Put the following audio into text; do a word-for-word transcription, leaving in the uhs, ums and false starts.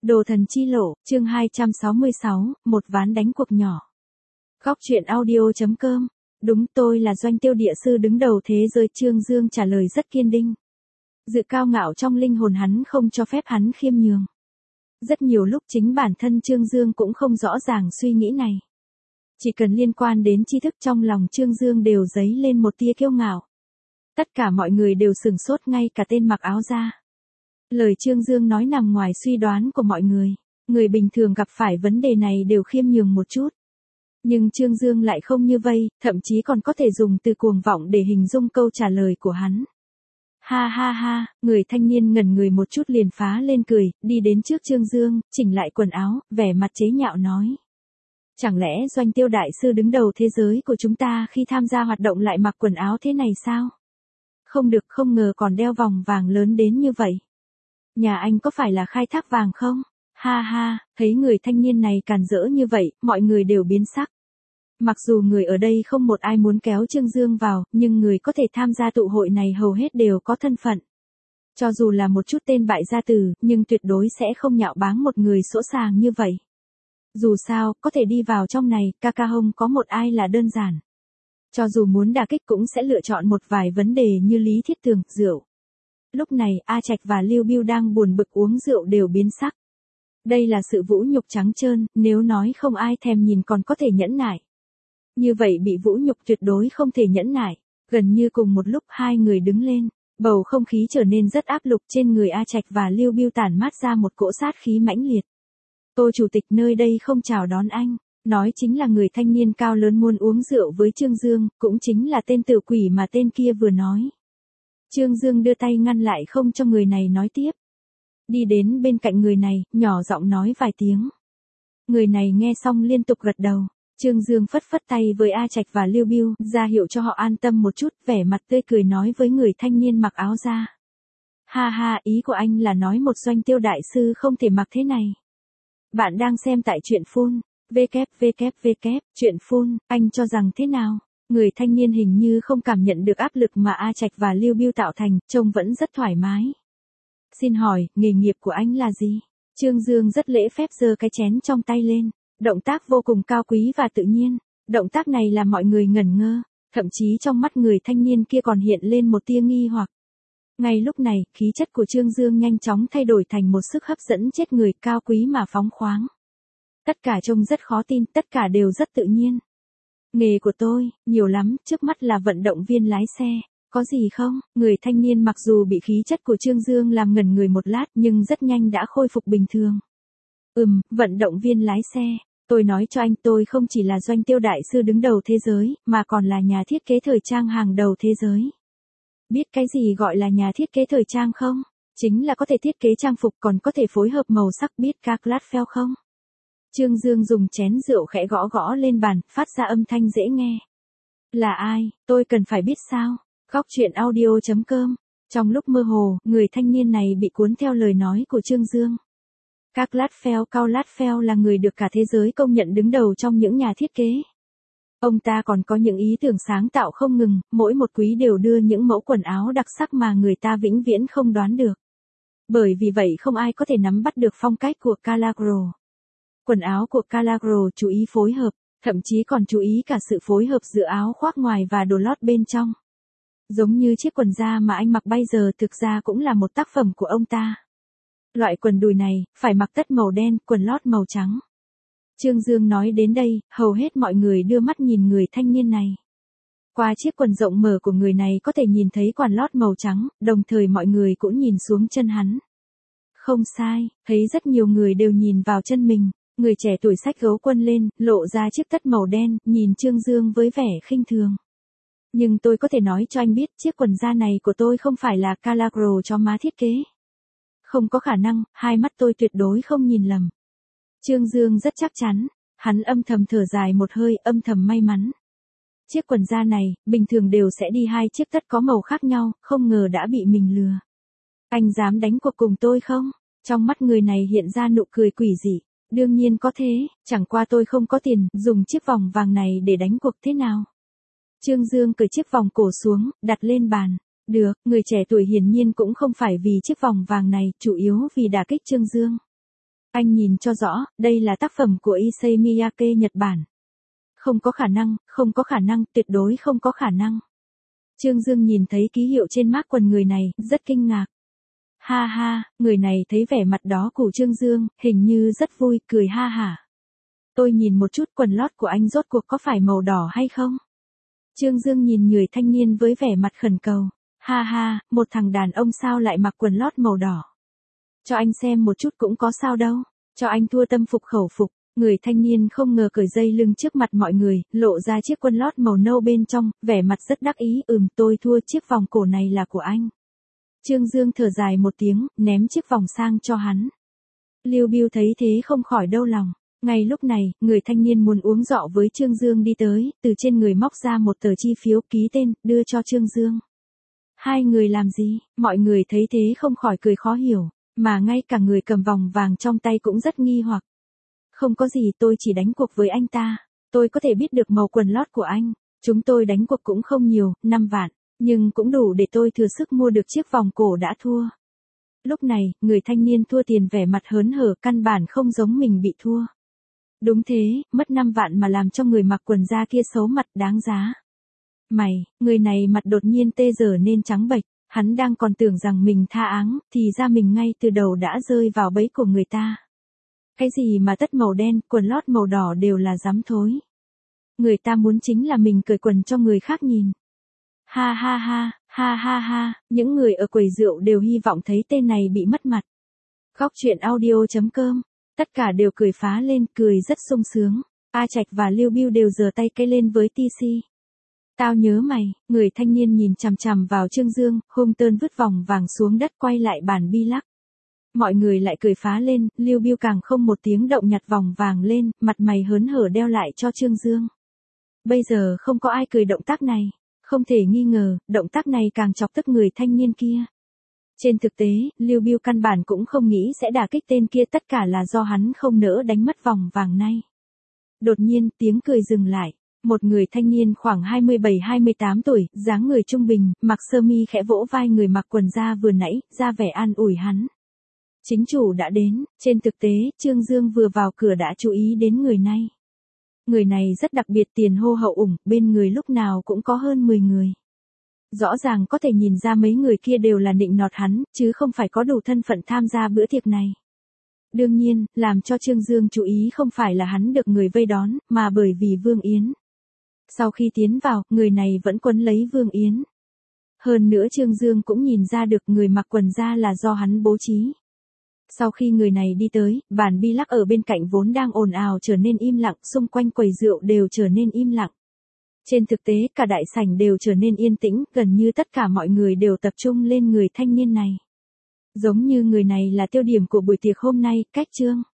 Đồ thần chi lộ, chương hai trăm sáu mươi sáu, một ván đánh cuộc nhỏ. Góc truyện audio chấm com. Đúng, tôi là doanh tiêu địa sư đứng đầu thế giới. Trương Dương trả lời rất kiên định. Dự cao ngạo trong linh hồn hắn không cho phép hắn khiêm nhường. Rất nhiều lúc chính bản thân Trương Dương cũng không rõ ràng suy nghĩ này. Chỉ cần liên quan đến tri thức trong lòng Trương Dương đều dấy lên một tia kiêu ngạo. Tất cả mọi người đều sửng sốt, ngay cả tên mặc áo da. Lời Trương Dương nói nằm ngoài suy đoán của mọi người. Người bình thường gặp phải vấn đề này đều khiêm nhường một chút. Nhưng Trương Dương lại không như vây, thậm chí còn có thể dùng từ cuồng vọng để hình dung câu trả lời của hắn. Ha ha ha, người thanh niên ngẩn người một chút liền phá lên cười, đi đến trước Trương Dương, chỉnh lại quần áo, vẻ mặt chế nhạo nói. Chẳng lẽ doanh tiêu đại sư đứng đầu thế giới của chúng ta khi tham gia hoạt động lại mặc quần áo thế này sao? Không được, không ngờ còn đeo vòng vàng lớn đến như vậy. Nhà anh có phải là khai thác vàng không? Ha ha, thấy người thanh niên này càn rỡ như vậy, mọi người đều biến sắc. Mặc dù người ở đây không một ai muốn kéo Trương Dương vào, nhưng người có thể tham gia tụ hội này hầu hết đều có thân phận. Cho dù là một chút tên bại gia tử, nhưng tuyệt đối sẽ không nhạo báng một người sỗ sàng như vậy. Dù sao, có thể đi vào trong này, ca ca hông có một ai là đơn giản. Cho dù muốn đả kích cũng sẽ lựa chọn một vài vấn đề như Lý Thiết Tường, rượu. Lúc này, A Trạch và Lưu Bưu đang buồn bực uống rượu đều biến sắc. Đây là sự vũ nhục trắng trơn, nếu nói không ai thèm nhìn còn có thể nhẫn nại. Như vậy bị vũ nhục tuyệt đối không thể nhẫn nại. Gần như cùng một lúc hai người đứng lên, bầu không khí trở nên rất áp lực, trên người A Trạch và Lưu Bưu tản mát ra một cỗ sát khí mãnh liệt. Tô chủ tịch, nơi đây không chào đón anh. Nói chính là người thanh niên cao lớn muốn uống rượu với Trương Dương, cũng chính là tên tử quỷ mà tên kia vừa nói. Trương Dương đưa tay ngăn lại không cho người này nói tiếp. Đi đến bên cạnh người này, nhỏ giọng nói vài tiếng. Người này nghe xong liên tục gật đầu. Trương Dương phất phất tay với A Trạch và Lưu Bưu, ra hiệu cho họ an tâm một chút, vẻ mặt tươi cười nói với người thanh niên mặc áo da. Ha ha, ý của anh là nói một doanh tiêu đại sư không thể mặc thế này. Bạn đang xem tại truyện phun, www, truyện phun, anh cho rằng thế nào? Người thanh niên hình như không cảm nhận được áp lực mà A Trạch và Lưu Bưu tạo thành, trông vẫn rất thoải mái. Xin hỏi, nghề nghiệp của anh là gì? Trương Dương rất lễ phép giơ cái chén trong tay lên, động tác vô cùng cao quý và tự nhiên. Động tác này làm mọi người ngẩn ngơ, thậm chí trong mắt người thanh niên kia còn hiện lên một tia nghi hoặc. Ngay lúc này, khí chất của Trương Dương nhanh chóng thay đổi thành một sức hấp dẫn chết người, cao quý mà phóng khoáng. Tất cả trông rất khó tin, tất cả đều rất tự nhiên. Nghề của tôi, nhiều lắm, trước mắt là vận động viên lái xe, có gì không? Người thanh niên mặc dù bị khí chất của Trương Dương làm ngẩn người một lát nhưng rất nhanh đã khôi phục bình thường. Ừm, vận động viên lái xe, tôi nói cho anh, tôi không chỉ là doanh tiêu đại sư đứng đầu thế giới, mà còn là nhà thiết kế thời trang hàng đầu thế giới. Biết cái gì gọi là nhà thiết kế thời trang không? Chính là có thể thiết kế trang phục còn có thể phối hợp màu sắc, biết các Lattfell không? Trương Dương dùng chén rượu khẽ gõ gõ lên bàn, phát ra âm thanh dễ nghe. Là ai, tôi cần phải biết sao? Góc truyện audio chấm com. Trong lúc mơ hồ, người thanh niên này bị cuốn theo lời nói của Trương Dương. Các Lattfell, Cao Lattfell là người được cả thế giới công nhận đứng đầu trong những nhà thiết kế. Ông ta còn có những ý tưởng sáng tạo không ngừng, mỗi một quý đều đưa những mẫu quần áo đặc sắc mà người ta vĩnh viễn không đoán được. Bởi vì vậy không ai có thể nắm bắt được phong cách của Calagro. Quần áo của Calagro chú ý phối hợp, thậm chí còn chú ý cả sự phối hợp giữa áo khoác ngoài và đồ lót bên trong. Giống như chiếc quần da mà anh mặc bây giờ thực ra cũng là một tác phẩm của ông ta. Loại quần đùi này, phải mặc tất màu đen, quần lót màu trắng. Trương Dương nói đến đây, hầu hết mọi người đưa mắt nhìn người thanh niên này. Qua chiếc quần rộng mở của người này có thể nhìn thấy quần lót màu trắng, đồng thời mọi người cũng nhìn xuống chân hắn. Không sai, thấy rất nhiều người đều nhìn vào chân mình. Người trẻ tuổi xách gấu quân lên, lộ ra chiếc tất màu đen, nhìn Trương Dương với vẻ khinh thường. Nhưng tôi có thể nói cho anh biết, chiếc quần da này của tôi không phải là Calagro cho má thiết kế. Không có khả năng, hai mắt tôi tuyệt đối không nhìn lầm. Trương Dương rất chắc chắn, hắn âm thầm thở dài một hơi, âm thầm may mắn. Chiếc quần da này, bình thường đều sẽ đi hai chiếc tất có màu khác nhau, không ngờ đã bị mình lừa. Anh dám đánh cuộc cùng tôi không? Trong mắt người này hiện ra nụ cười quỷ dị. Đương nhiên có thế, chẳng qua tôi không có tiền, dùng chiếc vòng vàng này để đánh cuộc thế nào? Trương Dương cởi chiếc vòng cổ xuống, đặt lên bàn. Được, người trẻ tuổi hiển nhiên cũng không phải vì chiếc vòng vàng này, chủ yếu vì đả kích Trương Dương. Anh nhìn cho rõ, đây là tác phẩm của Issei Miyake Nhật Bản. Không có khả năng, không có khả năng, tuyệt đối không có khả năng. Trương Dương nhìn thấy ký hiệu trên mác quần người này, rất kinh ngạc. Ha ha, người này thấy vẻ mặt đó của Trương Dương, hình như rất vui, cười ha hả. Tôi nhìn một chút quần lót của anh rốt cuộc có phải màu đỏ hay không? Trương Dương nhìn người thanh niên với vẻ mặt khẩn cầu. Ha ha, một thằng đàn ông sao lại mặc quần lót màu đỏ? Cho anh xem một chút cũng có sao đâu. Cho anh thua tâm phục khẩu phục. Người thanh niên không ngờ cởi dây lưng trước mặt mọi người, lộ ra chiếc quần lót màu nâu bên trong, vẻ mặt rất đắc ý. Ừm, tôi thua, chiếc vòng cổ này là của anh. Trương Dương thở dài một tiếng, ném chiếc vòng sang cho hắn. Lưu Biêu thấy thế không khỏi đau lòng. Ngay lúc này, người thanh niên muốn uống rọ với Trương Dương đi tới, từ trên người móc ra một tờ chi phiếu ký tên, đưa cho Trương Dương. Hai người làm gì? Mọi người thấy thế không khỏi cười khó hiểu, mà ngay cả người cầm vòng vàng trong tay cũng rất nghi hoặc. Không có gì, tôi chỉ đánh cuộc với anh ta. Tôi có thể biết được màu quần lót của anh. Chúng tôi đánh cuộc cũng không nhiều, năm vạn, nhưng cũng đủ để tôi thừa sức mua được chiếc vòng cổ đã thua. Lúc này, người thanh niên thua tiền vẻ mặt hớn hở, căn bản không giống mình bị thua. Đúng thế, mất năm vạn mà làm cho người mặc quần da kia xấu mặt, đáng giá. Mày, người này mặt đột nhiên tê dở nên trắng bệch, hắn đang còn tưởng rằng mình tha áng, thì ra mình ngay từ đầu đã rơi vào bẫy của người ta. Cái gì mà tất màu đen, quần lót màu đỏ đều là dám thối. Người ta muốn chính là mình cởi quần cho người khác nhìn. Ha ha ha, ha ha ha, những người ở quầy rượu đều hy vọng thấy tên này bị mất mặt. Góc truyện audio chấm com, tất cả đều cười phá lên, cười rất sung sướng. A Trạch và Lưu Biêu đều giơ tay cây lên với tê xê. Tao nhớ mày, người thanh niên nhìn chằm chằm vào Trương Dương, hung tơn vứt vòng vàng xuống đất, quay lại bàn bi lắc. Mọi người lại cười phá lên, Lưu Biêu càng không một tiếng động nhặt vòng vàng lên, mặt mày hớn hở đeo lại cho Trương Dương. Bây giờ không có ai cười động tác này, không thể nghi ngờ, động tác này càng chọc tức người thanh niên kia. Trên thực tế, Lưu Biêu căn bản cũng không nghĩ sẽ đả kích tên kia, tất cả là do hắn không nỡ đánh mất vòng vàng này. Đột nhiên, tiếng cười dừng lại. Một người thanh niên khoảng hai mươi bảy hai mươi tám tuổi, dáng người trung bình, mặc sơ mi khẽ vỗ vai người mặc quần da vừa nãy, ra vẻ an ủi hắn. Chính chủ đã đến. Trên thực tế, Trương Dương vừa vào cửa đã chú ý đến người này. Người này rất đặc biệt, tiền hô hậu ủng, bên người lúc nào cũng có hơn mười người. Rõ ràng có thể nhìn ra mấy người kia đều là nịnh nọt hắn, chứ không phải có đủ thân phận tham gia bữa tiệc này. Đương nhiên, làm cho Trương Dương chú ý không phải là hắn được người vây đón, mà bởi vì Vương Yến. Sau khi tiến vào, người này vẫn quấn lấy Vương Yến. Hơn nữa Trương Dương cũng nhìn ra được người mặc quần da là do hắn bố trí. Sau khi người này đi tới, bàn bi lắc ở bên cạnh vốn đang ồn ào trở nên im lặng, xung quanh quầy rượu đều trở nên im lặng. Trên thực tế, cả đại sảnh đều trở nên yên tĩnh, gần như tất cả mọi người đều tập trung lên người thanh niên này. Giống như người này là tiêu điểm của buổi tiệc hôm nay, cách Trương